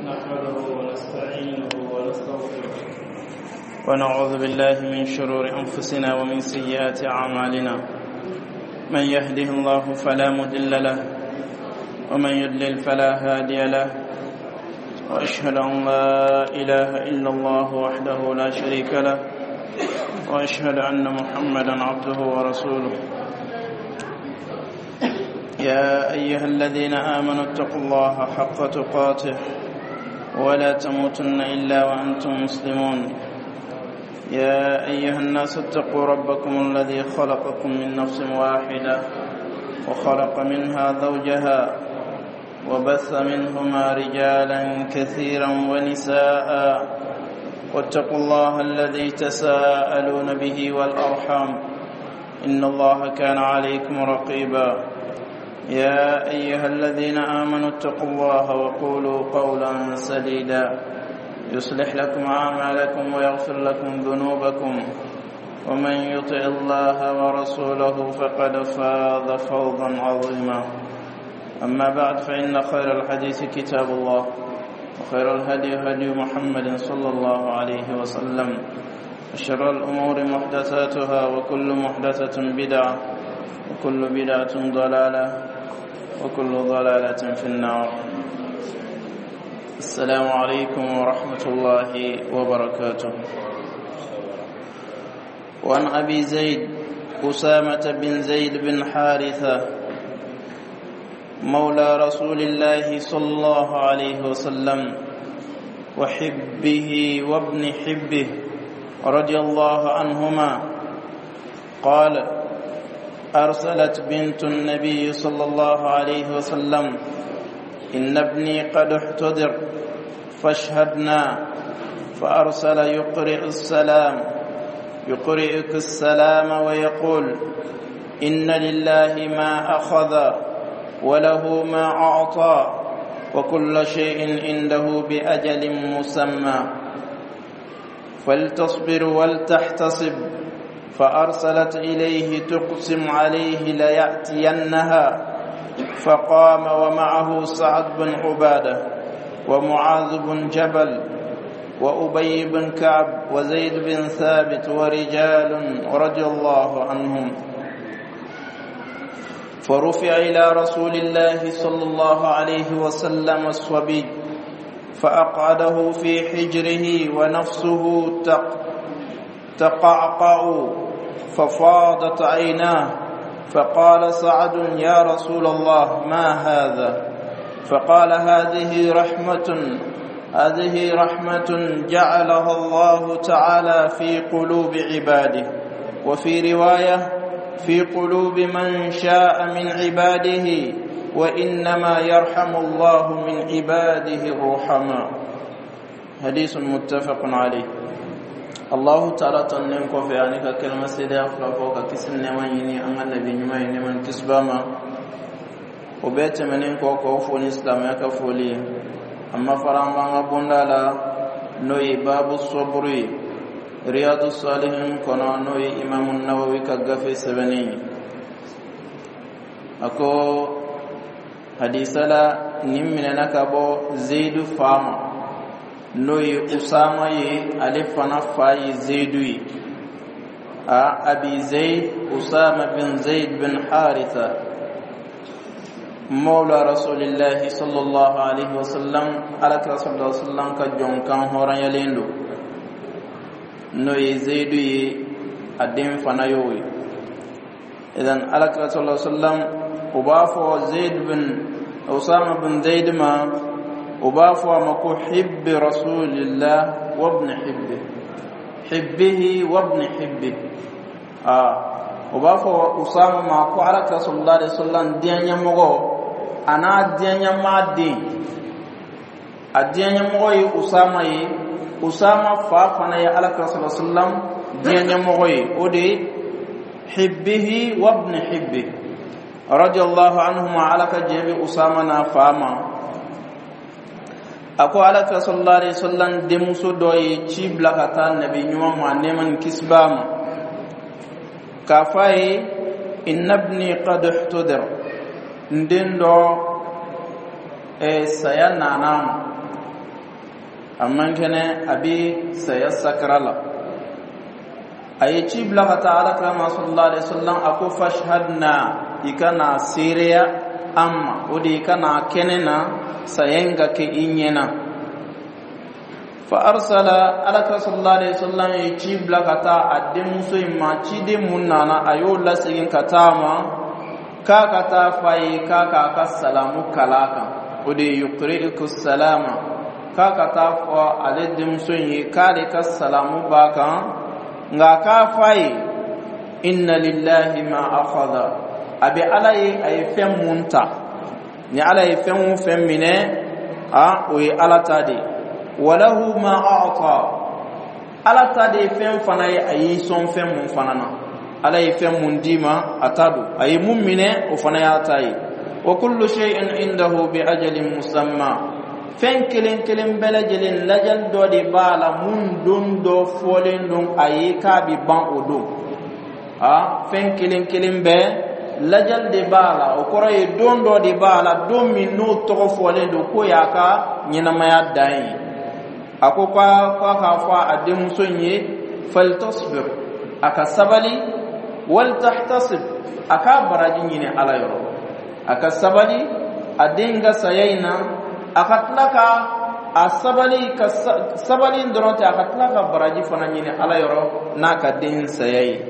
نحمده ونستعينه ونستغفره ونعوذ بالله من شرور أنفسنا ومن سيئات أعمالنا. من يهده الله فلا مضل له ومن يضلل فلا هادي له، وأشهد أن لا إله إلا الله وحده لا شريك له، وأشهد أن محمدا عبده ورسوله. يا أيها الذين آمنوا اتقوا الله حق تقاته ولا تموتن إلا وأنتم مسلمون. يا أيها الناس اتقوا ربكم الذي خلقكم من نفس واحدة وخلق منها زوجها وبث منهما رجالا كثيرا ونساء، واتقوا الله الذي تساءلون به والأرحام إن الله كان عليكم رقيبا. يا أيها الذين آمنوا اتقوا الله وقولوا قولا سديدا يصلح لكم أعمالكم ويغفر لكم ذنوبكم، ومن يطع الله ورسوله فقد فاز فوزا عظيما. أما بعد، فإن خير الحديث كتاب الله، وخير الهدي هدي محمد صلى الله عليه وسلم، وشر الأمور محدثاتها، وكل محدثة بدعة، وكل بدعة ضلالة، وكل ضلالة في النار. السلام عليكم ورحمة الله وبركاته. وعن أبي زيد أسامة بن زيد بن حارثة مولى رسول الله صلى الله عليه وسلم وحبه وابن حبه رضي الله عنهما قال: أرسلت بنت النبي صلى الله عليه وسلم: إن ابني قد احتضر فاشهدنا. فأرسل يقرئك السلام ويقول: إن لله ما أخذ وله ما أعطى، وكل شيء عنده بأجل مسمى، فلتصبر ولتحتسب. فأرسلت إليه تقسم عليه ليأتينها، فقام ومعه سعد بن عبادة ومعاذ بن جبل وأبي بن كعب وزيد بن ثابت ورجال رضي الله عنهم. فرفع إلى رسول الله صلى الله عليه وسلم الصبي، فأقعده في حجره ونفسه تقعقع، ففاضت عيناه. فقال سعد: يا رسول الله، ما هذا؟ فقال: هذه رحمة جعلها الله تعالى في قلوب عباده، وفي رواية: في قلوب من شاء من عباده، وإنما يرحم الله من عباده الرحماء. حديث متفق عليه. الله تعالى تنين كوفي عنك كلمة سيدة أفرافوك كسن نمانيني أن النبي نمانيني من كسباما وبيت منين كوفون إسلام يكفولي. أما فرامبانا بندالا نوي باب الصبري رياض الصالحين كنا نوي إمام النووي كغفي سبنين أكو حديثة لا نمنا كبو زيد فاما noyi usama ye ale fana fa ye zaidu ye abi zaid usama bin zaid bin haritha mawla rasulillahi sallallahu alaihi wasallam alaka sallallahu alaihi wasallam ka jonkan horan yalendo noyi zaidu ye adin fana yoyi idan alaka sallallahu alaihi wasallam ubafo zaid bin usama bin zaid ma وبافوا مكو حب رسول الله وابن حبه وابن حبه وبافوا أسامة مكو على رسول الله صلى الله عليه وسلم يمغو أنا دين يما دين الدين يمغو أسامة فافنا يا على رسول الله صلى الله عليه وسلم دين يمغو ودي حبه وابن حبه رضي الله عنهما على كجيب أسامة نافاما ako alaka sallallahu alaihi wasallam de muso doyi ci blakata nabi nyuma ma neman kisbama kafai innabni qad ihtadir ndendo sayana nam amman kene abi sayasakrala ay cibla kata ala kama sallallahu alaihi wasallam aku fashhadna ikana siriya amma odi kana kenena sayenga ke inyena fa arsala ala sallallahu alaihi wasallam cibla kata adim suima cide munana ayo lasigin katama ka kata fai ka salamu kalaka odi yuqri'uku salama ka kata fa aladim suyi kale ka salamu baka nga ka fai inna lillahi ma akhadha abi alai ay fem munta ni alai fem mine a o alata de walahu ma a'ta alata de fem fana ay son fem mun fanana alai fem mun dima atadu ay mun mine o fana ya tai wa kullu shay'in indahu bi ajalin musamma fen kelen belajelen lajal do de bala mun dum do folen dum ayika bi ban odo fen kelen be lajal de bala o koray don do de bala dum min no to folen do ko yaka nyina maya dai akoka ka fa adem sonye faltasbir aka sabali wal tahtasib aka barajin ne alayro aka sabali adenga sayina akatlaka asabali ka sabali ndronte akatlaka baraji fana nyine ala yoro naka din sayai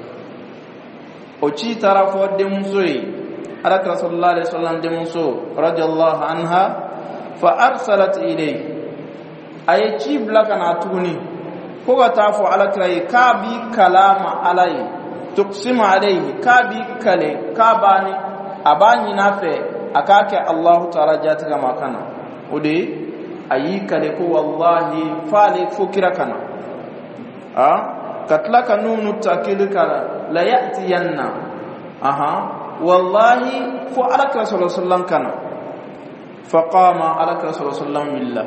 ochi tarafo demsoi ala sallallahu alaihi wasallam demso radiyallahu anha fa arsalat ilay ay chibla kana tuni ko ga tafo ala kai ka bi kalama alai tuqsimu alayhi ka bi kale ka bani abani nafe akake Allah ta'ala jataka makana ode ayi kale ko wallahi fale fukira kana katlaka nunu takil kala la yatiyanna wallahi fu alaka sallallahu alaihi wasallam kana faqama alaka sallallahu alaihi wasallam billah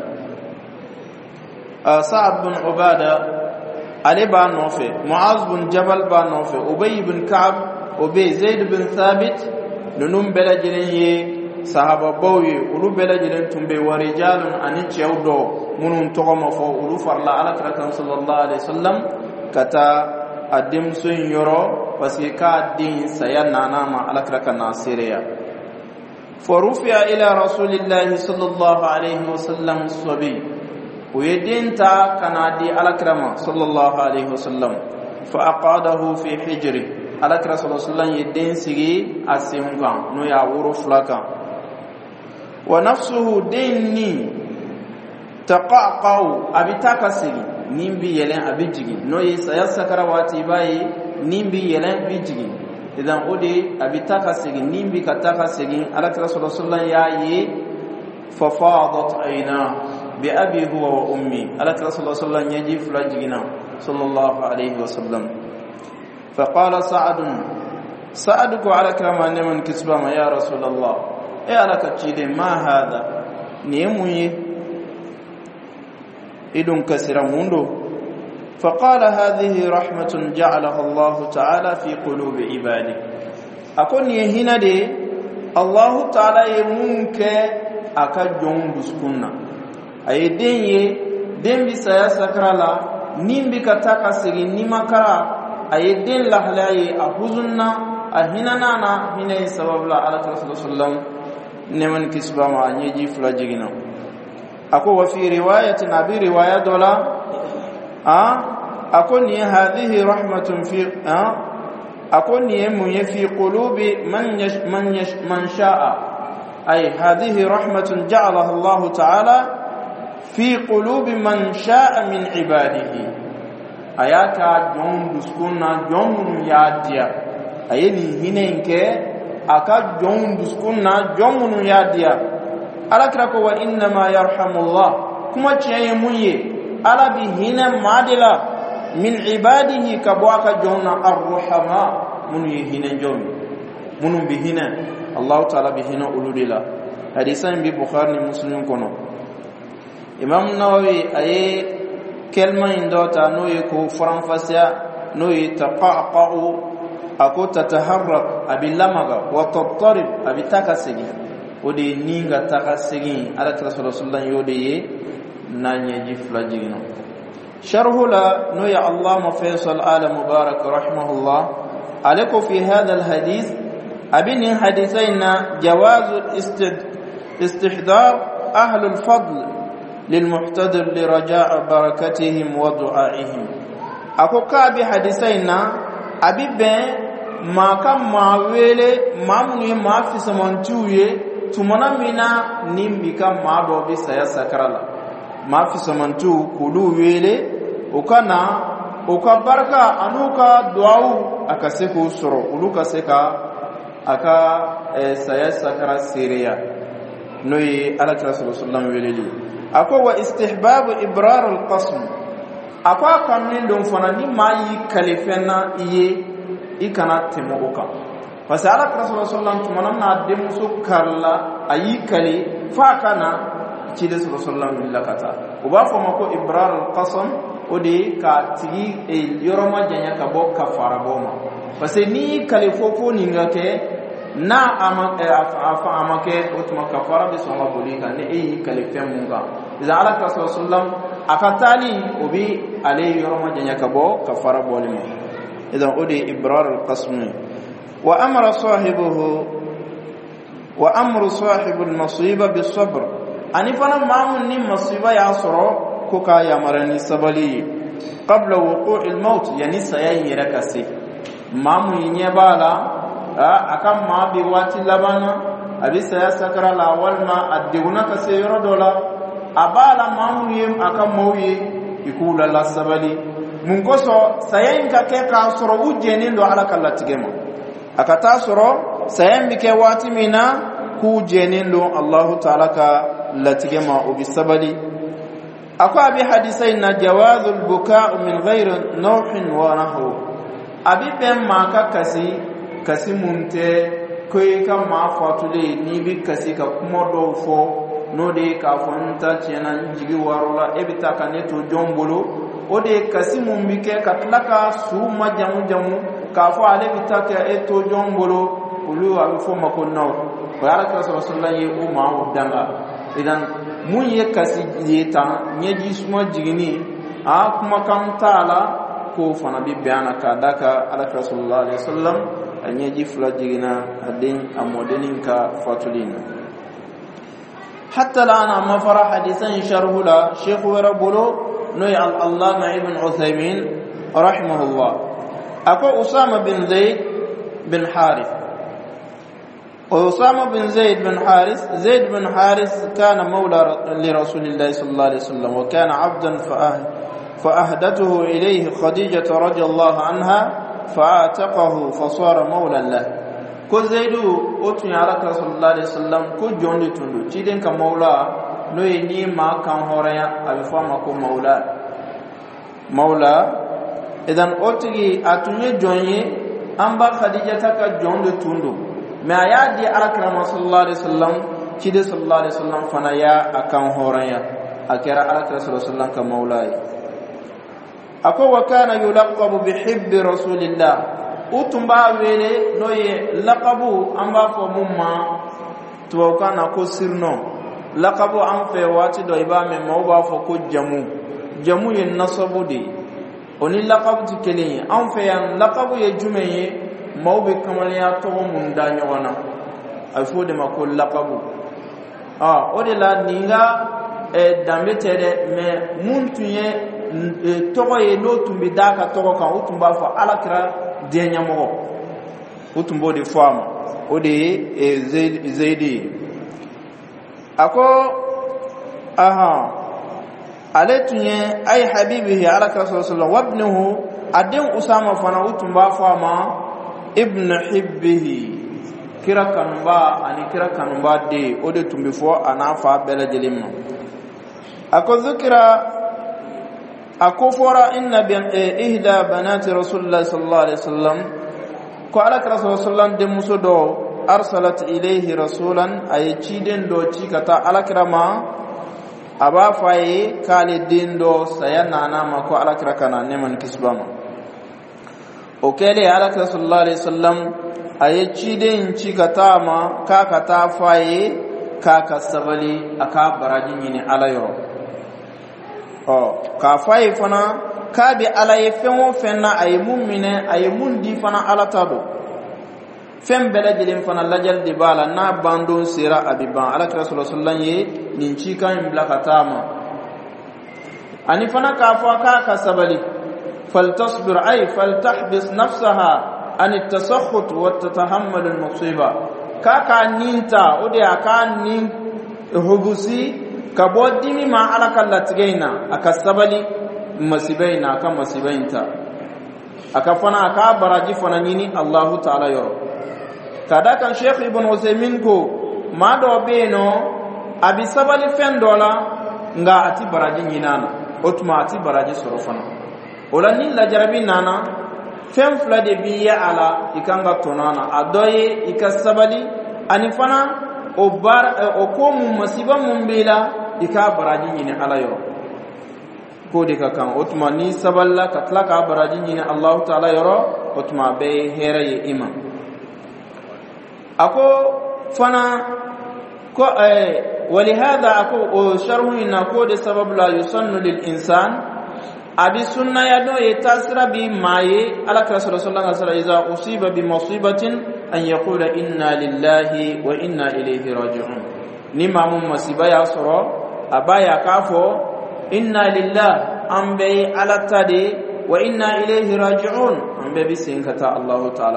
sa'ad bin ubada ali ba nofe muaz bin jabal ba nofe ubay bin ka'b ubay zaid bin thabit nunum belajire sahaba bawi ulu belajire tumbe warijalun ani chewdo munun togoma fo ulu farla ala kan sallallahu alaihi wasallam kata adim sun yoro pasika din sayana nama ala kan nasiriya farufiya ila rasulillahi sallallahu alaihi wasallam sabi ويدينتا كنادي على كرم صلى الله عليه وسلم فأقعده في حجره على كرم صلى الله عليه وسلم يدين سيغي أسيمغا نو يعور فلكا ونفسه ديني تقعقع أبتاك سيغي نيمبي يلين أبجيغي نو يسيسكر واتباي نيمبي يلين بجيغي إذن أودي أبتاك سيغي نيمبي كتاك سيغي على كرم صلى الله عليه وسلم يأي ففاضت عيناه بأبي هو وأمي على رسول الله صلى الله عليه وسلم يجي فلاجنا صلى الله عليه وسلم فقال سعدك على كما من كسبما يا رسول الله إيه على كتشيد ما هذا نيموي إدن كسر مندو فقال هذه رحمة جعلها الله تعالى في قلوب عباده أكون يهنا دي الله تعالى يمونك أكجون بسكنا ay denye dembi saya sakrala nimbi kataka sigi nimakara ay den lahlaye ahuzunna ahinana hinay sababla ala rasulullah neman kisba ma nyeji flajigina ako wa fi riwayati nabi riwayat dola akoni hadhihi rahmatun fi akoni munye fi qulubi man sha'a ay hadhihi rahmatun ja'alaha Allah ta'ala في قلوب من شاء من عباده اياتا جون دسكونا جون ياديا ايني هينك اكا جون دسكونا جون ياديا الاكرك وانما يرحم الله كما تشيميه الا بهنا مادلا من عباده كبواك جون الرحماء من يهنا جون من بهنا الله تعالى بهنا اولودلا حديثا ببخاري مسلم كنو Imam Nawawi aye kelma indota no yiko faranfasiya no yitaqaqa'u ako tataharrak abilamaga wa tattarib abitaka sigi odi ninga taka sigi ala rasulullah yode ye نانيجي فلاجينا شرح لا نوي الله فيصل آل مبارك رحمه الله عليكم في هذا الحديث أبين حديثين جواز استحضار أهل الفضل للمحتضر لرجاء بركتهم ودعائهم أكو كابي حديثين أبي بين ما كان ما ويلي ما مني ما في سمنتوي تمنا منا نيم بكم ما دوبي سيسكرلا ما في سمنتو كلو ويلي وكنا وكبركا أنوكا دعاو أكسيكو سرو ولوكا سيكا أكا سيسكرا سيريا نوي على رسول الله صلى الله عليه وسلم أكو واستحباب إبرار القسم أكو كمين دون فناني ما يكلفنا ikana temoka parce ala rasul sallallahu tumanna demuso karla ayikali fa kana ci de sallallahu billakata uba fo mako ibrar alqasam odi ka tigi e yoroma janya ka bo kafara boma parce ni kalifofo ningake na amake otuma kafara bi soma bolika ne e kalifem munga iza ala rasul sallallahu akatali obi ale yoroma janya ka bo kafara bolima إذا أودي إبرار القسم وأمر صاحب المصيبة بالصبر أني فانا مامن ني مصيبة يعصر كوكا يمرني سبلي قبل وقوع الموت يعني سيهي ركسي مامن ينبالا أكام ما بيواتي لبانا أبي سيسكر الأول ما أديونا كسيرو دولا أبالا مامن يم أكام موي يقول الله سبلي mungoso sayen ka ke ka soro ujeni ndo ala kala tigema akata soro sayen bike wati mina ku jeni ndo Allah ta'ala ka latigema ubisabali akwa bi hadithain na jawazul bukaa min ghairi nawhin wa nahwu abi ben ma ka kasi munte koy ka ma fatule ni bi kasi ka kuma do fo no de ka fonta chena jigi warola ebita ka neto jombolo ode kasimu mbike katlaka suma jamu kafo ale bitaka eto jombolo ulu alfo makonno baraka sallallahu ye umma udanga idan mun ye kasi yeta nyeji suma jigini a kuma kan taala ko fana bi bayana ka daka ala sallallahu alaihi wasallam nyeji fula jigina adin amodenin ka fatulina hatta la ana mafara hadithan sharhula shaykh warabulu نوي الله ابن عثيمين رحمه الله أكو أسامة بن زيد بن حارث وأسامة بن زيد بن حارث كان مولى لرسول الله صلى الله عليه وسلم وكان عبدا فأهدته إليه خديجة رضي الله عنها فأعتقه فصار مولى له كل زيد أتني على رسول الله عليه وسلم كل جند تندو تيدن كمولى noy ni ma kan horaya abi fama ko maula idan otigi atunye jonye amba khadija taka jondo tundo me ayadi alakram sallallahu alaihi wasallam cide sallallahu alaihi wasallam fana ya akan horaya akira alakram sallallahu alaihi wasallam ka maulai ako wa kana yulaqabu bihibbi rasulillah utumba wele noye laqabu amba fo mumma to kana ko sirno laqabu an fe wati do ibame mawba fo ko jamu yen nasabu de oni laqabu tikeli an fe yan laqabu ye jumeye mawbe kamaliya to mun da nyona alfo de makol laqabu ode la ninga dambe tere me muntuye togo ye no tumbi daka togo kan utumba fo alakra de nyamo utumbo de fama ode zaidi ako aletunye ay habibihi ala rasulullah wa ibnuhu adin usama fana utumba fama ibn hibbihi kira kanumba de ode tumbi fo anafa bela jelimma ako zikra ako fora inna bi ihda banati rasulullah sallallahu alaihi wasallam ko ala rasulullah de musodo arsalat ilayhi rasulan ay ciden do cikata alakrama aba faye kale dindo sayana na ma ko alakra kana neman kisbama o kele alakra sallallahu alaihi wasallam ay ciden cikata ma kaka ta faye kaka sabali aka barajin yini alayo ka fay fana ka bi ala ye fen o fen na ay mu'mine ay mundi fana ala tado fen bela jelen fana lajal de bala na bandon sira abiban ala rasulullah sallallahu alaihi wasallam nin ci kan blakatama ani fana ka fa ka sabali faltasbir ay faltahbis nafsaha an at-tasakhut wa tatahammal al-musiba ka ninta ode aka nin hubusi ka bodimi ma ala kallatigaina aka sabali masibaina aka masibainta aka fana aka baraji fana nini Allah ta'ala yoro kada kan Sheikh Ibn Uthaymeen ko ma do beno abi sabali fendola nga ati baraji nyinana otuma ati baraji sorofana ola nin la jarabi nana fem fla de biya ala ikanga tonana adoye ikasabali anifana o ko mum masiba mum bila ika baraji nyine ala yo ko de ka kan otuma ni saballa katla ka baraji nyine Allah ta'ala yoro otuma be heraye imam ako fana ko ولهذا ako sharhu inna ko de sabab la yusannu lil insan abi sunna ya do yetasra bi maye ala rasulullah sallallahu alaihi wasallam usiba bi musibatin an yaqula inna lillahi wa inna ilayhi raji'un ni mamun masiba ya soro abaya kafo inna lillahi ambe ala tadi wa inna ilayhi raji'un ambe bi sinkata Allah ta'ala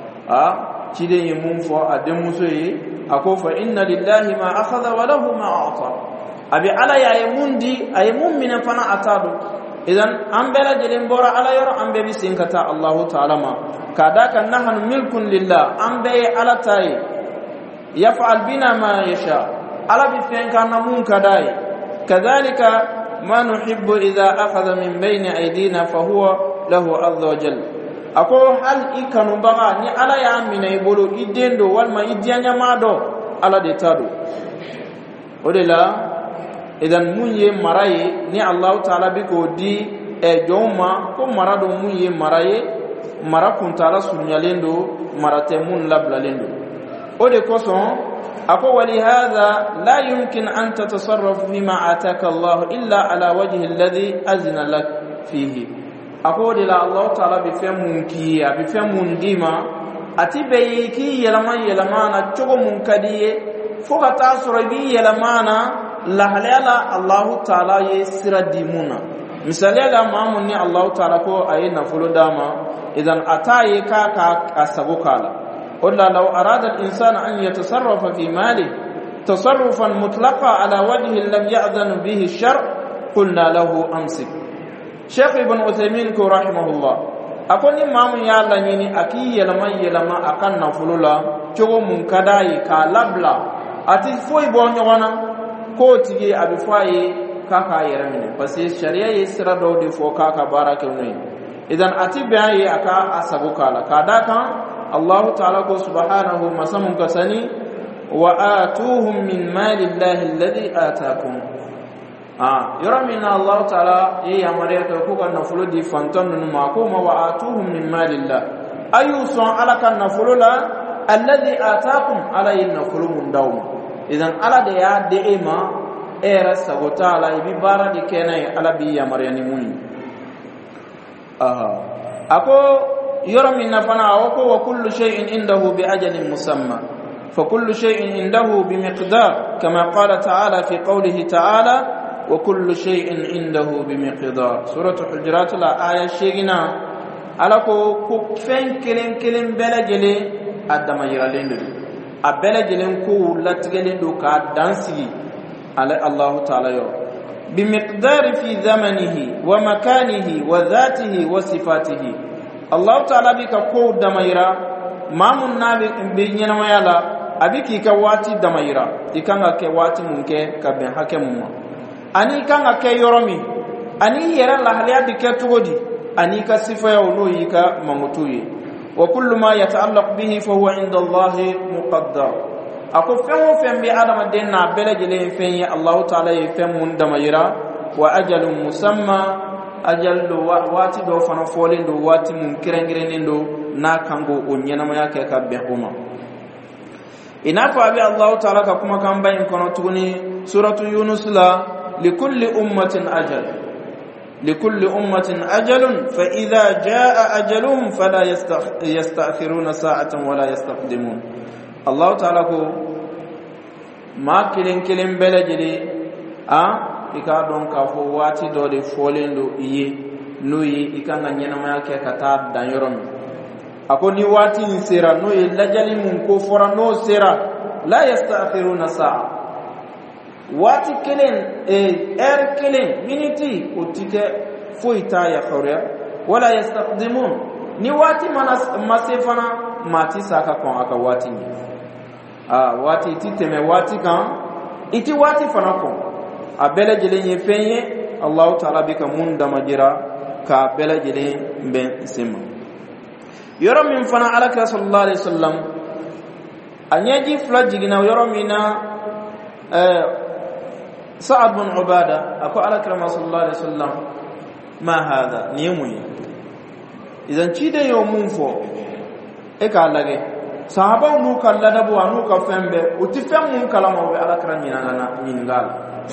cide yi mun fo adem musoyi akofa inna lillahi ma akhadha wa lahu ma a'ta abi ala ya mundi ay mu'mina fana atadu idan ambela jelen bora ala yoro ambe bi sinkata Allah ta'ala ma kada kan nahnu milkun lillah ambe ala tay yaf'al bina ma yasha ala bi fenka namun kadai kadhalika ma nuhibbu idha akhadha min bayni aydina fa huwa lahu azza wa jalla ako hal ikanu baga ni ala ya amina ibolo idendo walma idianya mado ala de tado odela idan munye maraye ni Allah ta'ala bi ko di e joma ko marado munye maraye marakun ta'ala sunyalendo marate mun lablalendo ode koson ako wali hadha la yumkin an tatasarraf bima ataka Allah illa ala wajhi alladhi azna lak fihi akode la Allah ta'ala bi femun ki abi femun dima atibe ki yelama na chogo mun kadiye foka tasoro bi yelama la halala Allah ta'ala ye sira dimuna misalela mamun ni Allah ta'ala ko ayina fulu dama idan ataye ka asabukala wala law arada al-insan an yatasarrafa fi mali tasarrufan mutlaqa ala wajhi lam ya'dhan bihi ash-shar' qulna lahu amsik Sheikh Ibn Uthaymeen ko rahimahullah akoni mamun ya Allah ni aki yelama akan nafulula chogo mun kadai ka labla ati foi bonyo wana ko tige abi faye kaka yeramine parce sharia ye sira do de fo kaka barake nui idan ati baye aka asabu kala kadaka Allah ta'ala ko subhanahu masamun kasani wa atuhum min mali llahi alladhi ataakum يرمينا الله تعالى يا مريت وكوكا نفلو دي فانتون نماكوم وآتوهم من مال الله أيوصا على كان نفلو لا الذي آتاكم على النفلو من دوم إذن على ديا دئما إيرس وتعالى ببارا دي كيناي على بي يا مرياني موني أكو يرمينا فنا وكو وكل شيء عنده بأجل مسمى فكل شيء عنده بمقدار كما قال تعالى في قوله تعالى وكل شيء عنده بمقدار سورة الحجرات الآية شيغنا alako fen kelen bela jele adama yiralen do abela jelen ko latgelen do ka dansigi ala Allah ta'ala yo bi miqdar fi zamanihi wa makanihi wa dhatihi wa sifatihi Allah ta'ala bi ka ko damayira mamun nabi bi nyana mayala abiki ka wati damayira ikanga ke wati munke ka ben hakemuma ani kanga ke yoromi ani yera la haliya bi ke tugodi ani ka sifa ya unoyi ka mamutuyi wa kullu ma yata'allaq bihi fa huwa 'inda Allah muqaddar ako fenwo fembe adama denna bele jele fenye Allah ta'ala ye femun damayira wa ajalun musamma ajallu wati do fana folendo wati mun kirengirenindo na kango onyana ma yake ka behuma inafa abi Allah ta'ala ka kuma kan bayin kono tuguni suratu yunus la likulli ummatin ajal لكل أمة أجل فإذا جاء أجلهم فلا يستأخرون ساعة ولا يستقدمون. الله تعالى ما كلين بلجلي ikadon ka fo wati do de folendo iye nuyi ikanga nyena ma ke kata dan yorom akoni wati ni sera nuyi lajali mun ko fora no sera la yastakhiruna sa'a wati kelen kelen miniti otike foita ya khawriya wala yastaqdimun ni wati masefana mati saka kon aka wati ni wati titeme wati kan iti wati fana kon abela jelen fenye Allah ta'ala bika mun damajira ka bela jelen ben sima yoro min fana alaka sallallahu alaihi wasallam anyaji flajigina yoro mina Sa'ad bin Ubada ako alaka sallallahu alaihi wasallam ma hada nimuyi idan cide yo mun fo e ka lage sahaba nu kallada bo anu ka fembe utifem mun kalama be alaka nyina nyingala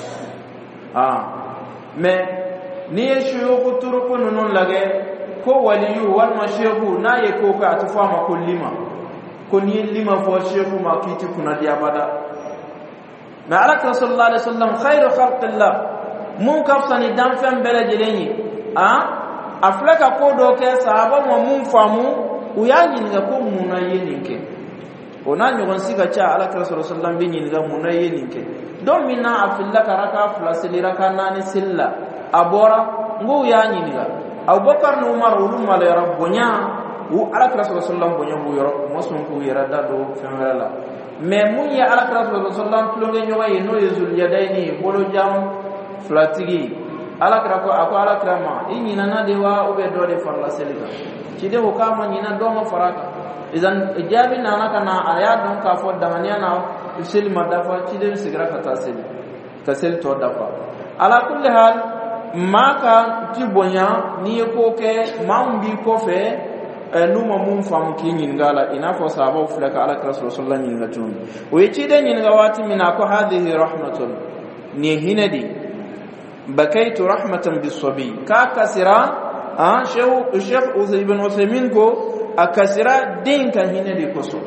mais ni shuyukh turuku nun lage ko waliyu wal mashaykhu na ye ko ka atufama ko lima ko ni lima fo shaykhu ma kiti kuna dia bada ma alaka sallallahu alaihi wasallam khairu khalqillah mun kafsani dan fam bela jeleni aflaka ko do ke sahaba mo mun famu uyanyi nga ko muna yeninke ona nyogon siga cha alaka sallallahu alaihi wasallam binyi nga muna yeninke don mina afilla karaka flasili raka nani silla abora ngu yanyi nga Abubakar ni Umar ulum mala rabbunya u alaka sallallahu bonya bu yoro mosun ku yarada do femela mais mun ya alaka sallallahu plonge nyoga yeno yezul yadaini bolo jam flatigi alaka ko alaka ma inyi nana dewa ube do de farla selika cide ko kama nyina do ma faraka idan ijabi nana kana aya don ka fo damania na usil madafa cide sigra kata sel to dafa ala kulli hal maka tibonya ni ko ke mambi ko fe numa mun fam kinyin gala ina fo sahaba fulaka ala rasul sallallahu alaihi wasallam o cide nyin gawati mina ko hadhihi rahmatun ni hinadi bakaitu rahmatan bisabi ka kasira Sheikh Ibn Uthaymeen ko akasira din kan hinadi koso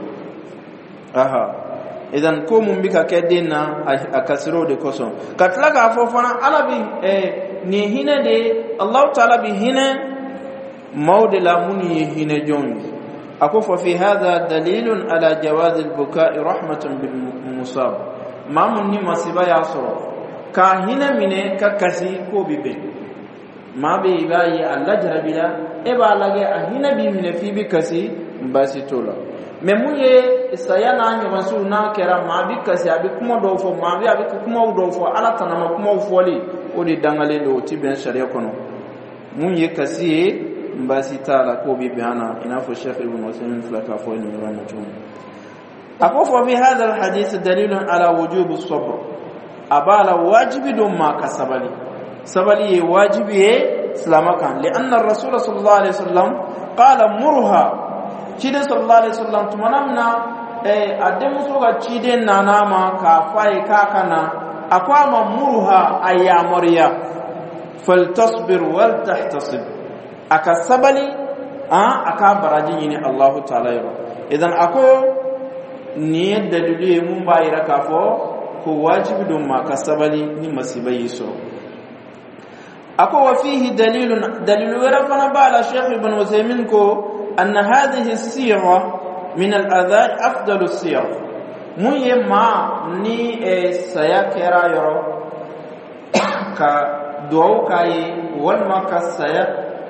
idan ko mun bika kedina akasiro de koso katlaka afofana alabi ni hinade Allah ta'ala bi hina mawdila muni hina jon akofa fi hadha dalilun ala jawaz al-buka'i rahmatan bil musab mamun ni masiba yaso ka hina mine ka kasi ko bibe mabe ibayi Allah jarabila e ba lage a hina bi mine fi bi kasi basitola memuye sayana nyoban su na kera mabi kasi abi kuma do fo mabi abi kuma do fo ala tanama kuma foli o di dangale do tiben sharia kono mun ye kasi basitala ko bi bana ina fo Sheikh Ibn Uthaymeen flaka fo ni ran mutum akofa bi hadha al hadith dalilun ala wujub as-sabr abala wajibi dum ma kasabali sabali wajibi salamakan li anna ar-rasul sallallahu alaihi wasallam qala murha cide sallallahu alaihi wasallam tumanamna ademu soga cide nanama ka fai kakana akwama murha ayyamariya faltasbir wal tahtasib akasabali aka baraji ni Allah ta'ala yaro idan ako ni dalili mun bayira kafo ko wajibi don ma kasabali ni masibai so ako wa fihi dalilun warafana bala Sheikh Ibn Uthaymeen ko أن هذه السيرة من الأذى أفضل السير من يما ني سيكرا يرو كدعو كاي والما كسيا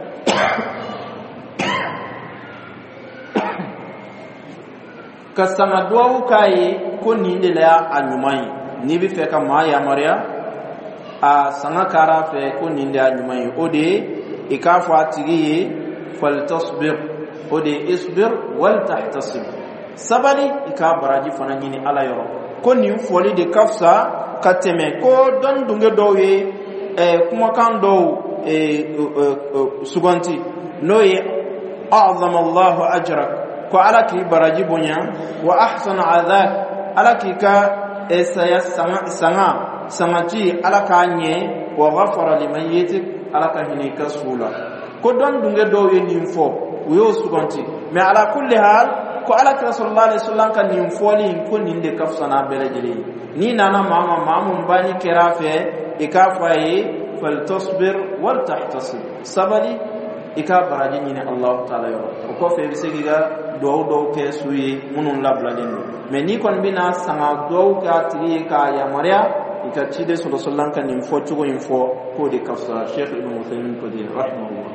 كسما دعو كاي كون ندلا أنيماي نبي فيك ما يا مريا سنا كارا فيك كون ندلا أنيماي أودي إكافاتي فلتصبر ode isbir wal tahtasib sabali ka baraji fana nyini ala yoro ko ni foli de kafsa kateme ko don dunge dowe kuma kan do suganti noye a'zama Allah ajrak ko ala ki baraji bonya wa ahsana azak ala ki ka esaya sanga samati ala ka nye wa ghafara limayyitik alaka hinika sula ko don dunge do ye nimfo uyo sugonti mais ala kulli hal ko alaka sallallahu alaihi wasallam kan nimfoli ko ninde kafsana belajeli ni nana mama mamun bani kirafe ikafaye faltasbir wal tahtasib sabali ika baraji ni Allah taala yo ko fe bisegiga do ke suyi munun lablalin mais ni kon bina sanga do ka tiri ka ya maria ika tide sallallahu alaihi wasallam kan nimfo tugo info ko de kafsa Sheikh Ibn Uthaymeen ko de rahimahullah.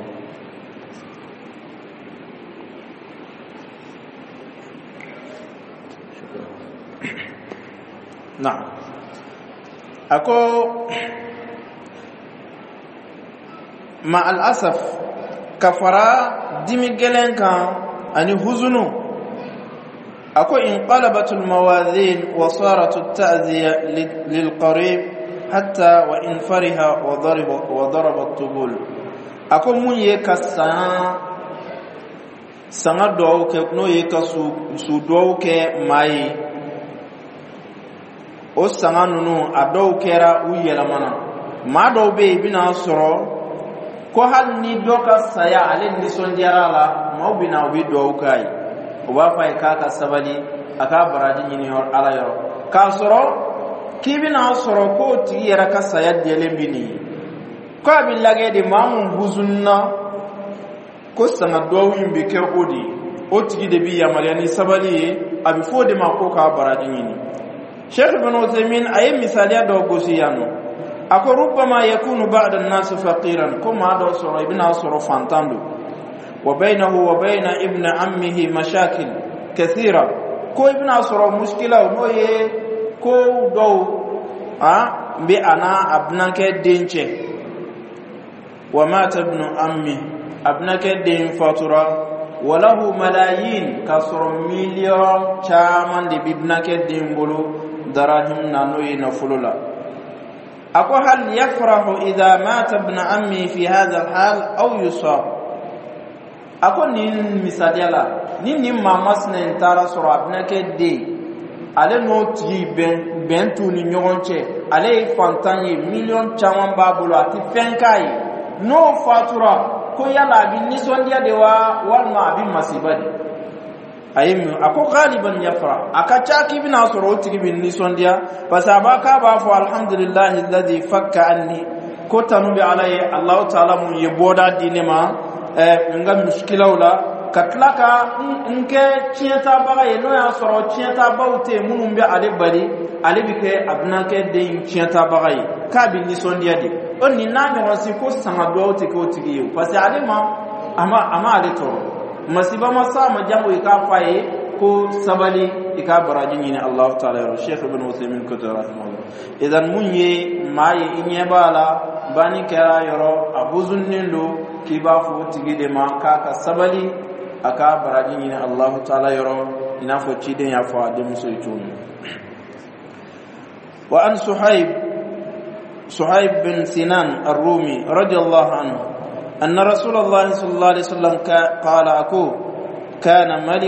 Nah, aku ma'al asaf kafara dimi gelen kan ani huzunu ako inqalabatul mawadhin wa saratul ta'ziya lil qarib hatta wa in fariha wa daraba tubul ako mun ye kasana sanga do ke no ye kasu su do ke mai o sanga nunu ado kera u yelamana ma do be bina soro ko hal ni doka saya ale ni sondiara la mo bina wi do kai o ba fay ka sabali aka baraji ni yor ala yor ka soro ki bina soro ko ti yara ka saya dele bini ko billage de mamun huzunna ko sanga do wi be ke odi o ti de bi yamale ni sabali abi fo de ma ko ka baraji ni Sheikh Ibn Uthaymeen ay misalia do gosiyano ako rubbama yakunu ba'da an-nas faqiran kuma do soro ibn asro fantandu wa bainahu wa baina ibn ammihi mashakil kathira ko ibn asro mushkila no ye ko do bi ana abnake denche wa mata ibn ammi abnake den fatura walahu malayin kasro million chaman de bibnake den bolo darahim nanoyi nafulula ako hal yafrahu idha mata ibn ammi fi hadha al-hal aw yusab ako nin misadiala nin mamas na intara soro abnake de ale no ti bentu ni nyonche ale fantanye million chawan babulo ati fenkai no fatura ko yala bi nisondia de wa wal ma bi masibadi ayim ako galiban yafra akacha ki bina soro tigi bin nisondia pasaba ka ba fo alhamdulillah alladhi fakka anni ko tanu bi alai Allah taala mun yeboda dinema ngam mushkilawla katlaka nke chienta baga yeno ya soro chienta bawte munum bi ale bari ale bi ke abnake de chienta baga ka bin nisondia de onni na me wasi ko sanga do te ko tigi yo parce ale ma ama ale to masiba masa majamu ikafaye ko sabali ika baraji ni Allah taala ya Sheikh Ibn Uthaymeen ko rahimahullah idan munye maye inye bala bani kera yoro abuzun nindo kibafu tigide ma kaka sabali aka baraji ni Allah taala yoro ina fo ciden ya fo de muso yituni wa an Suhaib bin Sinan ar-Rumi radiyallahu anhu أن رسول الله صلى الله عليه وسلم قال أكو كان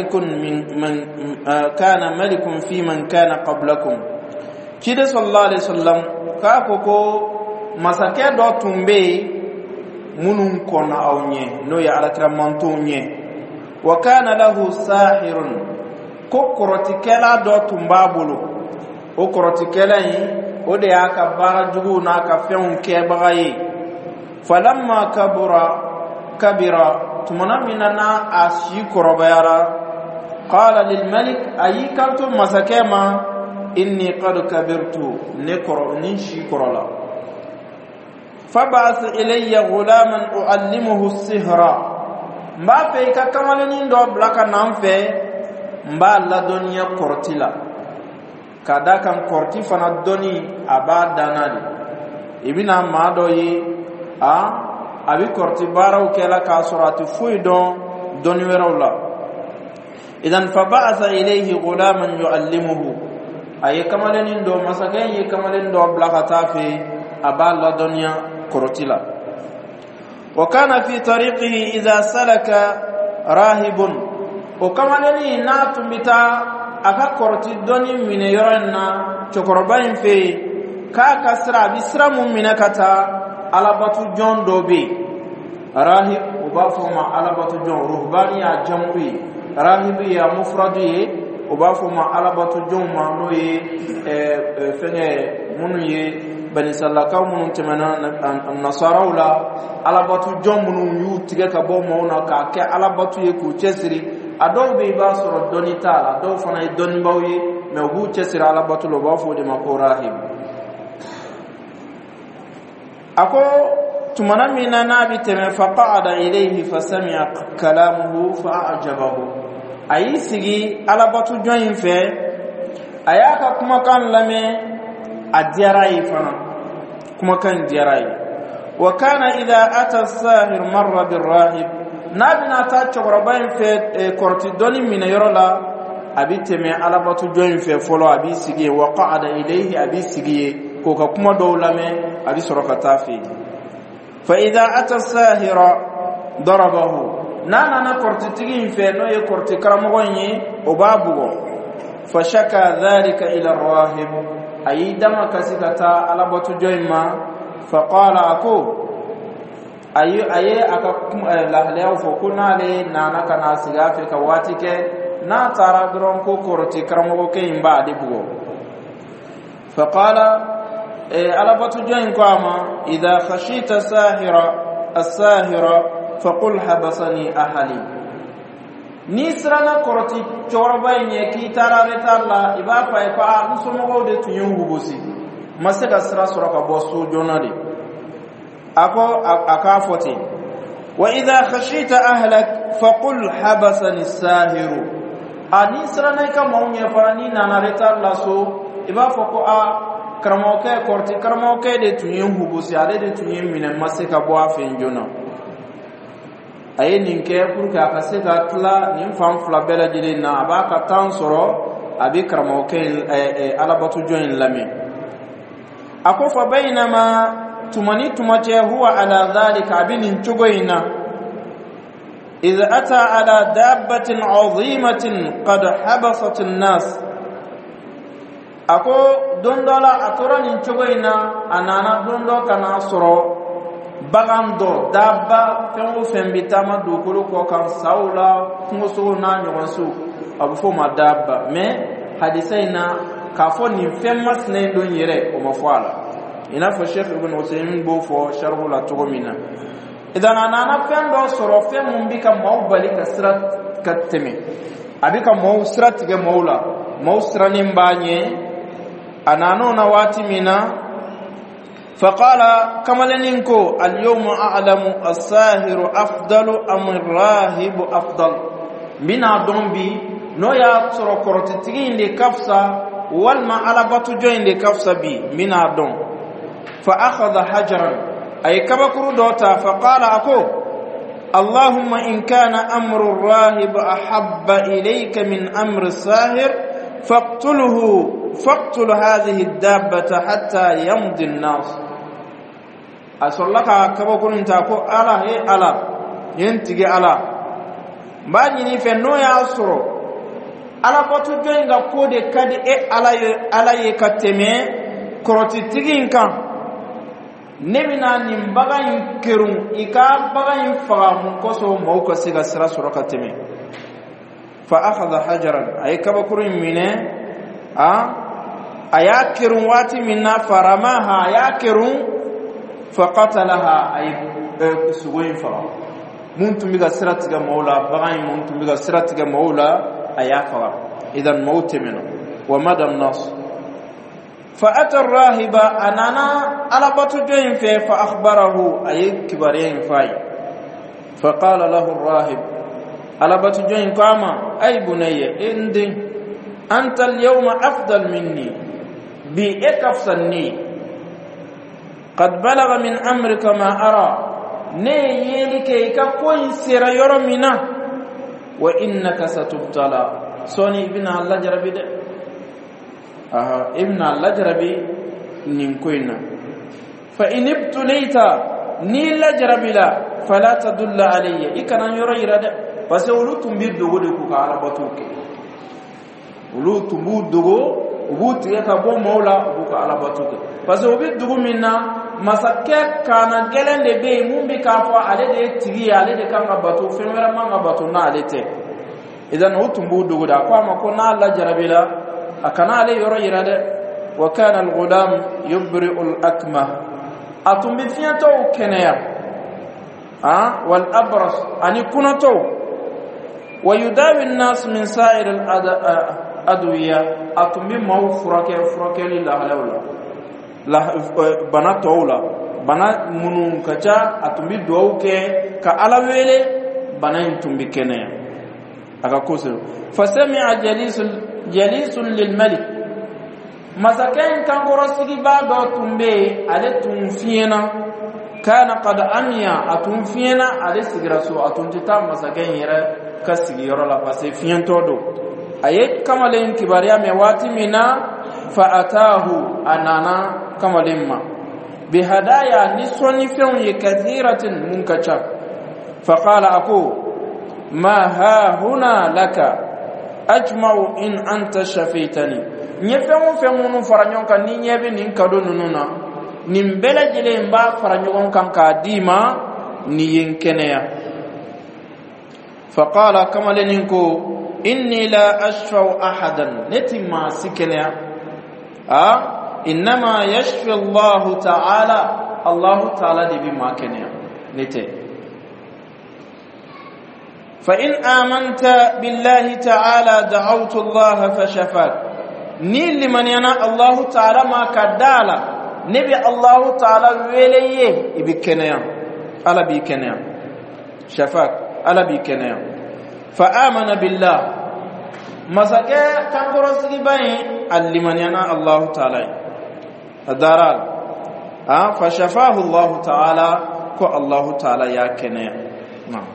ملك في من كان قبلكم كده صلى الله عليه وسلم كاكوكو مساكي دو تنبي منون كون أونيه نو يعلى كرمانتونيه وكان له ساحر كوكروتيكلا دو تنبابلو وكروتيكلا ودي أكا بارجو ناكا فيون كيبغاي فلما كبر تمنمنا أشي كربيارا قال للملك أي كنتم مسكما إني قد كبرت نشي كرلا فبعث إلي غلاما أعلمه السحر ما فيك كمالين دو بلاك نامفي مبا لدنيا كورتيلا كدا كان كورتي فنا دوني أبا دانالي ibina madoyi abi korti baraw kala ka surati fuidon doni werawla idan fa ba'atha ilayhi ghulaman yuallimuhu ay kamalen do masaken yi kamalen do blakata fi aballa dunya kortila wa kana fi tariqihi idha salaka rahibun o kamalen na tumbita aka korti doni mine yorna chokorobain fe ka kasra bisra mu'minakata alabatu jon dobe rahib ubafuma alabatu jon ruhbani ya jamui rahib ya mufradi ubafuma alabatu jon ma no ye fenge munu ye bani sallaka munu temana nasarawla alabatu jon munu yu tige ka bo mo na ka ke alabatu ye ku chesiri ado be ba soro donita ado fana doni bawye me bu chesiri alabatu lo bafo de makorahib ako tumana mina nabi teme faqa'ada ilayhi fasami'a kalamuhu fa'ajabahu ayisigi alabatu joyin fe ayaka kuma kan lame adiyarai fana kuma kan diyarai wa kana idha ata as-sahir marra bir-rahib nabi na ta chorabain fe korti doni mina yorola abiteme alabatu joyin fe folo abisigi wa qa'ada ilayhi abisigi ko ka kuma dawlame abi sorokata fi fa idha ata as-sahira darabahu na korti tigin fe no ye korti karamogonyi obabugo fa shaka dhalika ila ar-rahib ayidama kasikata alabatu joyma fa qala aku aye aka lahleo fo kunale nana kana sigafe ka watike na tara dron ko korti karamogo ke imba dibugo fa qala alabatu join kwama idha khashita as-sahira faqul habasani ahli nisrana koroti chorbaye ki tarareta Allah ibafa ifa musumo de tuyungu bosi masaka sira suraka bosu jonade ako akafoti wa idha khashita ahlak faqul habasani as-sahiru anisrana ka mawnya farani nanareta Allah so ibafa ko karamoke korti karamoke de tunyin hubusi ale de tunyin minen maseka bo afen jona ayi ninke pour que akaseka tla nim fam fla bela jide na abaka tan soro abi karamoke alabatu join lami akofa bainama tumate huwa ala dhalika abinin chugoina idha ata ala dabbatin azimatin qad habasat an-nas ako dondola atora nin chogoina anana dondo kana soro bagando dabba fengo fembitama dukulu ko kan saula ngoso na nyonsu abufo madabba me hadisaina kafo ni famous ne don yere o mafwala ina fo Sheikh Ibn Uthaymeen bo fo sharhu la tugomina idan anana fendo soro fem mbika mawbali kasrat kateme abika mawsrat ge mawla mawsrani mbanye anano na wati mina faqala kamalenko al-yawma a'lamu as-sahiru afdalu am ar-rahibu afdal mina dombi no ya soro korotigi inde kafsa wal ma alabatu joinde kafsa bi mina dom fa akhadha hajaran ay kabakuru dota faqala ako allahumma in kana amru ar-rahib ahabba ilayka min amri as-sahir فاقتل هذه الدابة حتى يمضي الناس أسألك كبكون انتاكو ألا هي ألا ينتقي ألا بانيني فنو يأسرو ألا بطو جوينغا كودي كادي ألا يكتمي كروتي تيجين كان نبنا نمبغا ينكرون إكا بغا ينفغا منكسو موكا سيغا سرا سرا كتمي فأخذ حجرا أي كبكون منه ayakirun wati minna faramaha ayakirun faqatalaha ay sugoyin fa muntu miga siratiga maula bagay muntu miga siratiga maula ayafa idan mautimina wa madam nas fa ata ar-rahiba anana alabatu joyin fa akhbarahu ay kibariyin fay fa qala lahu ar-rahib alabatu joyin kama ay bunayya indi anta al-yawma afdal minni بإكفصني قد بلغ من أمرك ما أرى نيلك يكون سير يرمنا وإنك ستبتلى سوني ابن الله جربي ده ابن الله جربي نمكوينا فإن ابتليت نيل جربي لا فلا تدل علي إكنا يرى يرى بس ولو تنبير دوغو على بطوك ولو تنبير دوغو ubuti yaka bo mola ubuka ala batuke parce que obi dugu minna masake kana gelende be mumbi kafa ale de tigi ale de kanga batu femera manga batu na alete idan utumbu duguda kwa makona Allah jarabila akana ale yoro yirade wa kana al-ghulam yubri'u al-akmah atumbi fiato kenaya wal abras ani kunato wa yudawi an-nas min sa'ir al-adwiya atumbi mawfurake lillah alawla la bana tawla bana munun kacha atumbi duauke ka alawele bana intumbi kenaya akakusu fasami'a jalisun lil malik masakan kan gorosigi ba do tumbe ale tumfiena kana qad amiya atumfiena ale sigira so atuntita masakan yere kasigi yoro la pase fiento do ayet kamalen kibariya me wati mina fa atahu anana kamalimma bi hadaya nisoni fiun yakathiratin munkacha fa qala aku ma ha huna laka ajma'u in anta shafitani nyefemu femunu faranyonka ni nyebe nin kado nununa nimbele jile mba faranyonka kadima ni yenkenea faqala kama leninko inni la ashfa'u ahadan netima sikenea inma yashfi Allah ta'ala dibi makenea nete فإن آمنت بالله تعالى دعوت الله فشفاك نيل لمن ينا الله تعالى ما كدالا نبي الله تعالى وليه بكنيا على بكنيا شفاك على بكنيا فآمن بالله مسكه كان قرصي باي لمن ينا الله تعالى الدارال فشفاه الله تعالى كو الله تعالى يا كنيا نعم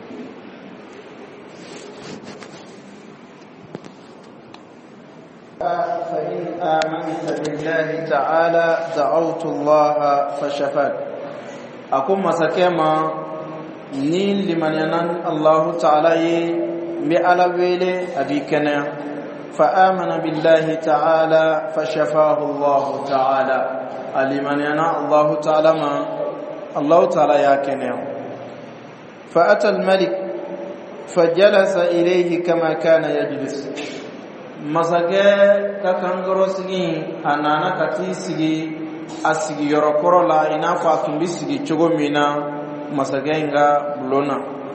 فإن آمنت بالله تعالى دعوت الله فشفاك أقوم مسكما نيل لمن ينال الله تعالى بألا ويلي أبيكنا فآمن بالله تعالى فشفاه الله تعالى لمن ينال الله تعالى ما الله تعالى يكنا فأتى الملك فجلس إليه كما كان يجلس masage ka kangoro sigi anana kati sigi asigi yorokoro la ina fa tumbi sigi chogo mina masage nga blona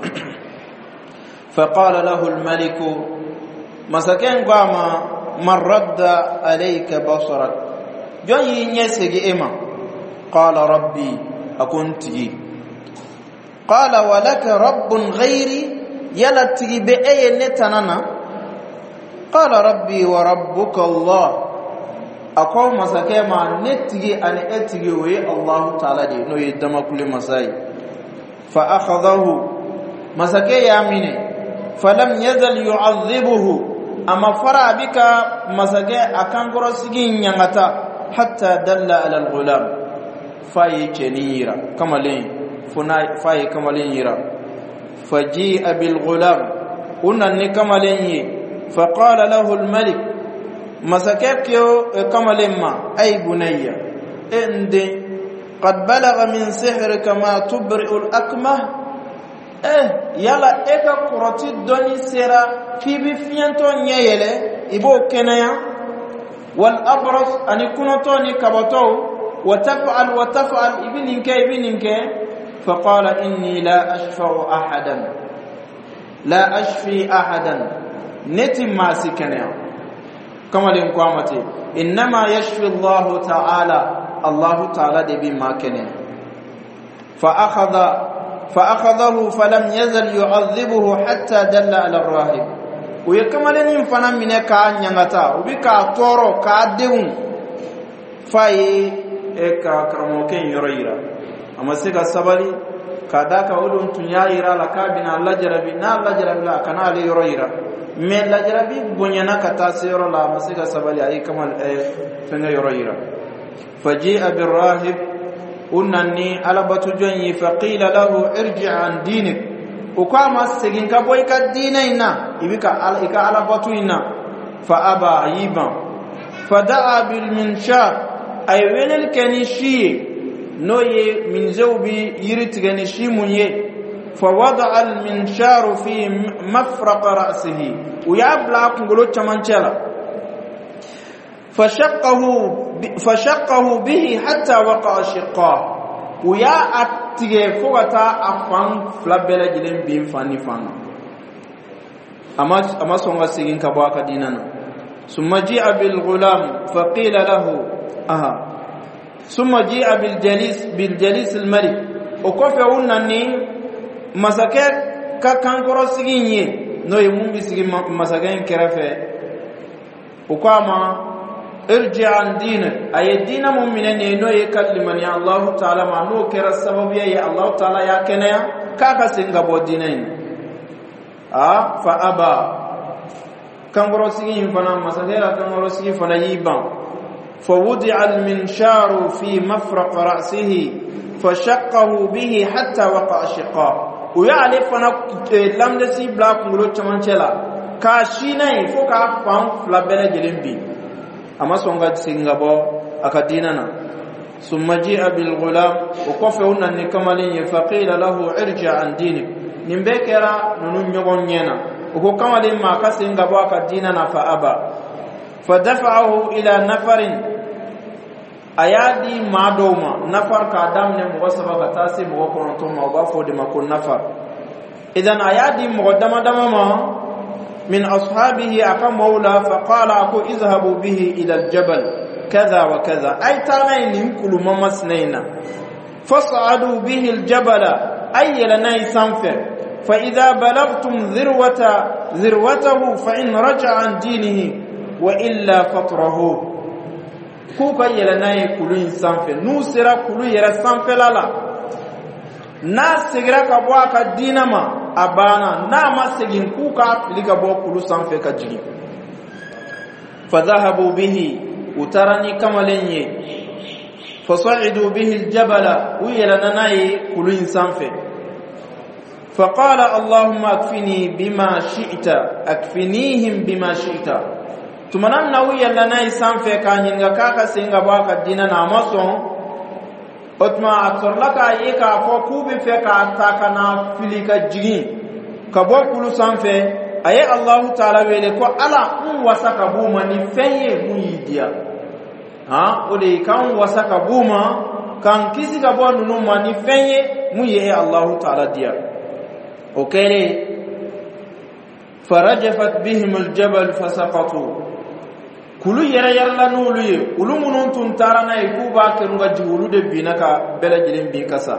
faqala lahu al-malik masage ngama maradda alayka basarak joyi nyesigi ema qala rabbi akunti qala walaka rabbun ghairi yala tigi be eyene tanana قال ربي وربك الله أقوم مسكما نتجي أن أتجي وي الله تعالى دي نو يدما كل مساي فأخذه مسكي ياميني فلم يزل يعذبه أما فرع بك مسكي أكان قرسكي نيانغتا حتى دل على الغلام فاي كنيرا كمالين فاي كمالين يرا فجيء بالغلام قلنا نكمالين فقال له الملك مسكبكيو كما لما أي بني إندي قد بلغ من سحرك ما تبرئ الأكمه يلا إيكا قرطي الدني سيرا في بفيانتو نيالي إبو كنايا والأبرص أن يكون توني كبتو وتفعل ابنك فقال إني لا أشفي أحدا نتي ما سكنه كما لين قامتي انما يشفي الله تعالى دبي ما كنه فاخذه فلم يزل يعذبه حتى دل على الراهب ويكملن فنا من كا نياتا وبكا تورو كا ديون فاي اكا كرموكين يريرا اما سيغا سبالي كداكا ودون تنيايرا لكابنا الله جربي لا كان علي يريرا mais la jarabi bonyana kata sero la masika sabali ay kamal fenga yoroyira faji'a birrahib unani alabatu jonyi faqila lahu irji' an dinik ukama segin ka boy ka dinaina ibika alabatu ina fa aba ayiban fada'a bil minshar ay wenel kanishi نوي من زوبي يرتغني شيمونيه فوضع المنشار في مفرق رأسه ويابلا كنغلو تمانچلا فشقه به حتى وقع شقاه ويا اتغي فوتا افان فلابلا جلين بين فاني فانا اما سونغا سيغين كباكا دينانا ثم جاء بالغلام فقيل له ثم جاء بالجليس الملك وكفونا ني مساكه كانكورو سيغيني نو يمبي سيغي مساكين كرفه وكما ارجع عن دينك اي دين مؤمنين نو يكلمني الله تعالى ما نو كره السبب يا الله تعالى يا كنيا كاكا سينغابو دينين فابا كانغورو سيغي فنا مساكه كانغورو سيغي فنا يبان فوضع المنشار في مفرق رأسه فشقه به حتى وقع شقاه ويعرف أنا لم نسي بلاك مولو تمانشلا كاشيناي فوكا فان فلابلا جلنبي أما سونغا سينغابو أكاديننا ثم جاء بالغلام وقفونا نكمالين فقيل له ارجع عن دينك نمبكرا ننون يغنينا وكمالين ما كسينغابو أكاديننا فأبا فدفعه إلى نفر ayadi madoma nafar ka adam ne mo wasaba ka tasi mo ko to mo ba fo de makon nafar idan ayadi mo dama ma min ashabihi aka maula fa qala aku izhabu bihi ila aljabal kaza wa kaza ay tanayn kulu mamasnaina fas'adu bihi aljabala ayyala nay sanfa fa idha balagtum zirwatahu fa in raja'a an dinihi wa illa fatrahu kuka yela naye kulu insanfe nu sera kulu yera sanfe lala na sigira ka bo aka dinama abana na masegin kuka filika bo kulu sanfe ka jigi fadhahabu bihi utarani kamalenye fasa'idu bihi aljabala uyela naye kulu insanfe فقال اللهم اكفني بما شئت اكفنيهم بما شئت tumanan na wiya la nay sanfe ka hinga kaka singa baka dina na mason otma atorlaka yeka fo kubi fe ka ataka na filika jigi ka bo kulu sanfe aye Allah taala wele ko ala wasaka buma ni feye muyidia ode kan wasaka buma kan kisi ka bo nunu ma ni feye muye Allah taala dia okere farajafat bihim aljabal fasaqatu kulu yara yarla nulu ye ulu munun tun tarana e ku ba ke nga jiwulu de binaka bela jilim bin kasa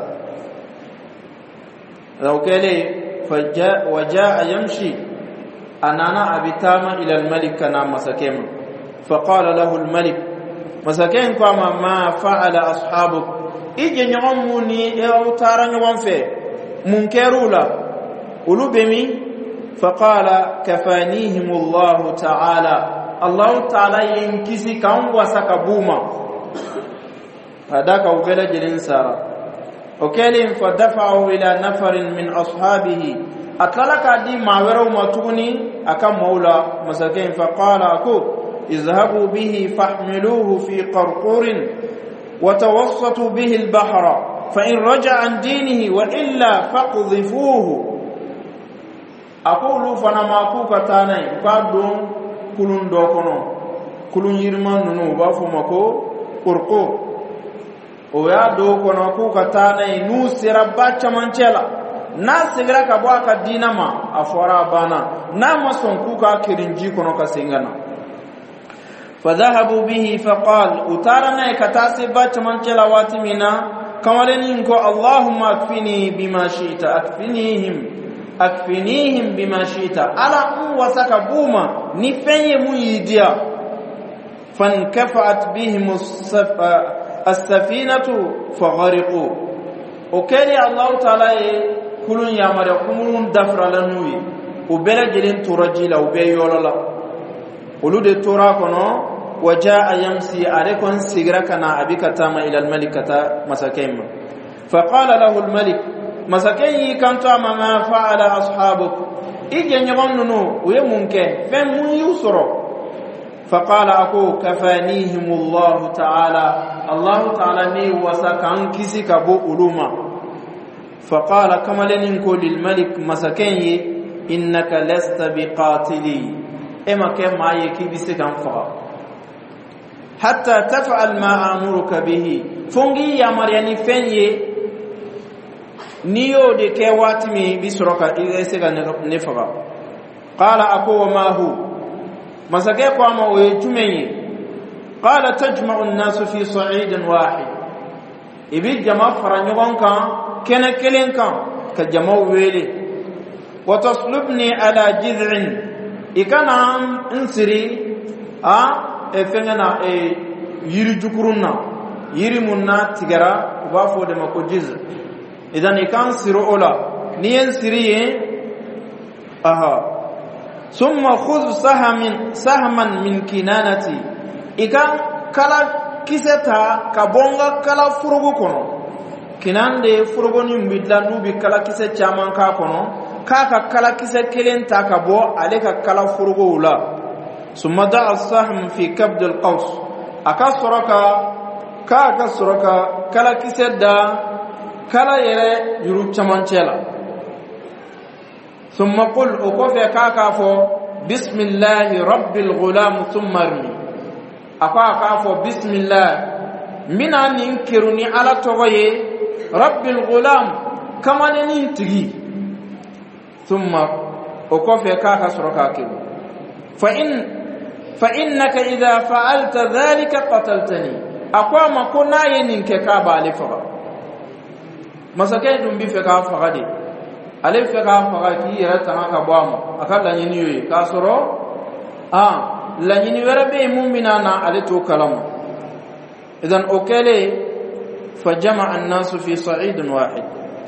rawkele wajaa yamshi anana abitama ila almalik kana masakem faqala lahu almalik masakem kama ma fa'ala ashabuk ije nyamuni e utara nyawon fe munkerula ulu bemi faqala kafanihim Allah ta'ala Allah ta'ala yinkisi kan wasaka buma hadaka ubela jilin sara okelin fadafa'u ila nafarin min ashabihi atlaka di mawero matuni aka maula masakin faqala aku izhabu bihi fahmiluhu fi qarqurin wa tawassatu bihi al-bahra fa in raja'a an dinihi wa illa faqdhifuhu aqulu fanamaku katanai qadum kulun dokono kulun yirman nunu ba fu mako qurqu o ya dokono ku katana nu sirabba chamancela na sigira ka bo aka dinama afora bana na mason ku ka kirinji kono ka singana fadhahabu bihi faqal utarana katasi ba chamancela watimina kamaleni ko Allahumma akfini bima shi'ta akfinihim bima shi'ta ala wasaka buma ni fenye muyidia fankafat bihim as-safinatu faghariqu okeli Allah ta'ala kulun yamara kumun dafra lanui ubela gelin turajila ubeyolala ulude tura kono wajaa yamsi arekon sigrakana abikatama ila al-malikata masakim faqala lahu al-malik masakai kanta mama fa'ala ashabuk ije nyabannunu uye munke fem mun yusro faqala aku kafanihim Allah ta'ala الله تعالى ني وسكان كيسي كبو علوما فقال كما لنكو للملك مسكين إنك لست بقاتلي إما كما يكي بسكن فقط حتى تفعل ما أمرك به فنجي يا مرياني فني نيو دي كواتمي بسرقة إذا سكن نفقا قال أكو ما هو مسكين قام ويجمعي قال تجمع الناس في صعيد واحد إبي جمع فرنجون كان كلين كجمع ويلي وتصلبني على جذع إكان انسري فنجنا يري جكرنا يري منا تجرا وافو دمكو جذع إذن إكان سيرو أولا نين سيري ثم خذ سهما من كنانتي ikan kala kiseta kabonga kala furugo kono kinande furugo ni mbidla nubi kala kise chaman ka kono kaka kala kise kelenta kabo aleka kala furugo ula summa da as-sahm fi kabd al-qaws akasraka kala kise da kala yere yuru chaman chela summa qul ukofe kaka fo bismillahi rabbil ghulam thumma armi akafo bismillah mina ninkiruni ala togoye rabbil ghulam kama nin tigi thumma ukofe kaka soroka kibu fa innaka idha fa'alta dhalika qataltani akwa makona yeninke ka bale faga masake dum bi fe ka faga de ale fe ka faga ki yara tanaka bwamo akalla nyini yoyi ka soro la nyini werabe mu'mina na alito kalam idan okele fajama an-nas fi sa'id wahid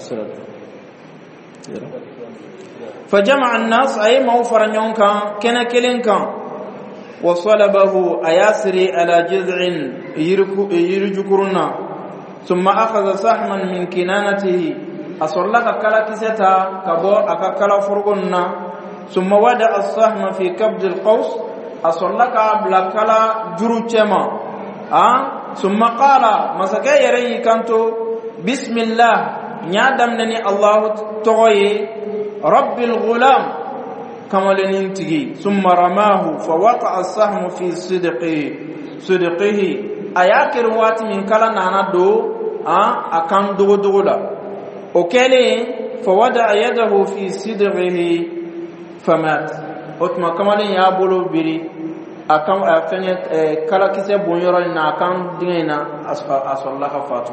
fajama an-nas ay mawfaranyon kan kena kelen kan wa salabahu ayasri ala jiz'in yirjukuruna thumma akhadha sahman min kinanatihi asallaka kala kiseta kabo akakala furgunna thumma wada as-sahma fi kabd al-qaws asallaka blakala juruchema summa qala masaka yare kanto bismillah nyadam nani allah toye rabbil ghulam kamalenin tigi summa ramahu fawaqa as-sahm fi sidqihi ayakir wati min kala nana do akan dogodogola okele fawada yadahu fi sidqihi famat otma kamalin ya bolo biri akam afanye kala kise bonyoro na kan dingena asallaka fatu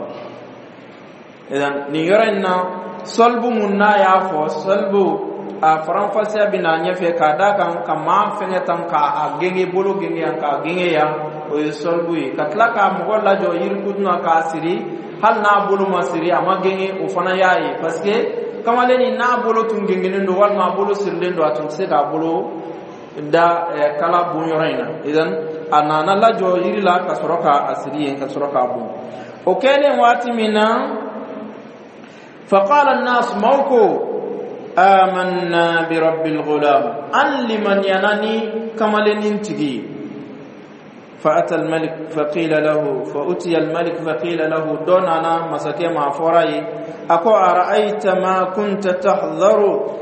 idan ni yorena salbu munna ya fo salbu faran fasiya bina nyefe ka da kan kama fenya tam ka agenge bolo genge ka genge ya o salbu katla ka mogolla jo yirkudna ka asiri hal na bolo masiri ama genge o fana yayi parce que kamaleni na bolo tungengene ndo wal ma bolo sirlendo atun se ka bolo da kala bunyorina idan anana la jo yirila ka soroka asiriyen ka soroka bu okele wati mina faqala an-nas mawko amanna bi rabbil ghulam an liman yanani kamalenin tigi فأتى الملك فقيل له فأتي الملك فقيل له دوننا مسكي ما فراي أكو أرأيت ما كنت تحذر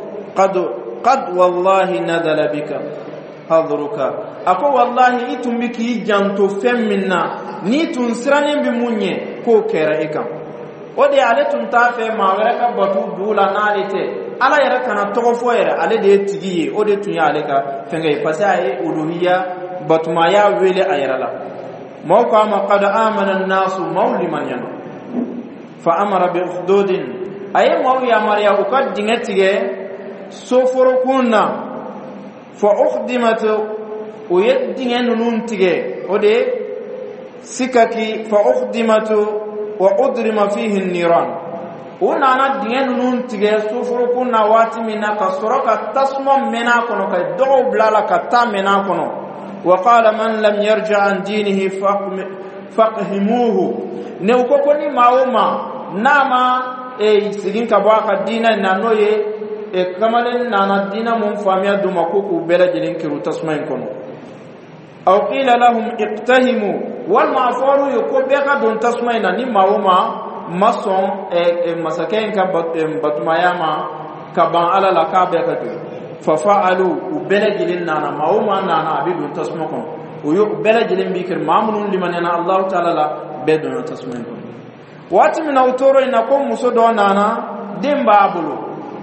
قد والله نزل بك حذرك أكو والله إتم بكي جانتو فمنا نيتون سرانين بموني كو كيرائكا ودي علي تنتافي ما ورك بطو دولا ناليتي ala yara kana togo fo yara ale de tigiye o de tunya ale ka fengay pasaye uluhiyya batuma ya wele ayara la mawqa ma qad amana an-nas mawliman yana fa amara bi ukhdudin ay maw ya mariya ukad dingatige soforo kunna fa ukhdimat o yeddingen nun tige o de sikaki fa ukhdimat wa udrima fihi an-niran unana dingen nun tige sufuru kunna wati mina ka soroka tasmo mena kono ka dogo blala ka ta mena kono wa qala man lam yarja an dinihi faqhimuhu ne ukoko ni mauma nama sigin ka baka dina nanoye kamalen nana dina mun famia duma kuku bela jinin kiru tasmain kono aw qila lahum iqtahimu wal ma'faru yoko be ka don tasmaina ni mawuma mason masaken ka batmayama ka ban ala la ka be ka do fa fa'alu ubelajilin nana mawuma nana abidun tasmakon uyo ubelajilin bikir mamunun limanana Allah ta'ala la be don tasmaina wati min autoro ina ko muso do nana dimba bulu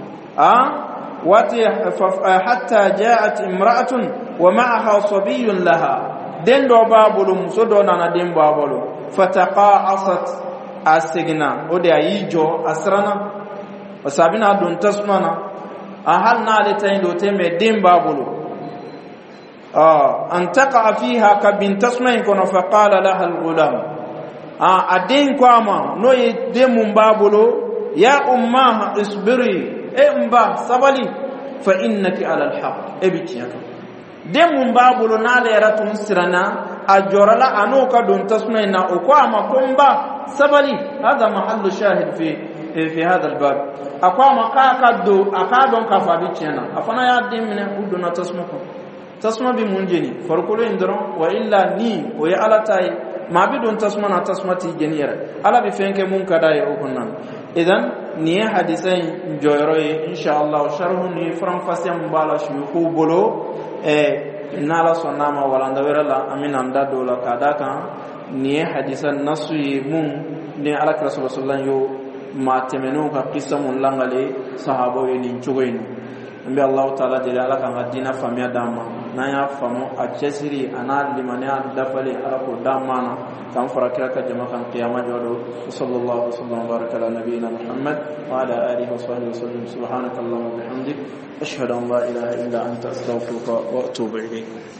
wati hatta ja'at imra'atun wa ma'aha sabiyyun laha den do babulu muso do nana den babulu fataqa'asat asigna ode ayijo asrana wasabina don tasmana ahal na le tayin do teme den babulu an taqa fiha ka bin tasmain kono faqala laha al-ghulam adin kwama no ye den mun babulu ya umma isbiri umba sabali fa innaki ala al-haq ebitiyaka dem mbabulu na lera tun sirana ajorala anuka don tasmaina ukwama kumba sabali hada mahallu shahid fi hada albab akwama kakaddo akadon kafabitiana afana ya dimne uduna tasma bi munjeni farkulo indron wa illa ni o ya alatai ma bi don tasmana tasmati geniyara ala bi fenke mun kadaye o kunnan idan ni hadisai joyroye inshallah sharhu ni fram fasem bala shuyukhu bolo nala sonama wala ndawera la amina ndado la kadaka ni hadisan nasu mun ni ala rasulullah yo ma temenu ka qissa mun langale sahabo ni chugoyin mbe Allah taala de ala kan hadina famia dama na ya famu a jesiri ana limania dafali ala ko dama kan farakira ka jama kan qiyama jodo sallallahu alaihi wasallam baraka ala nabiyina muhammad wa ala alihi wa sahbihi wasallam subhanakallahumma wa bihamdik ashhadu an la ilaha illa anta astaghfiruka wa atubu ilayk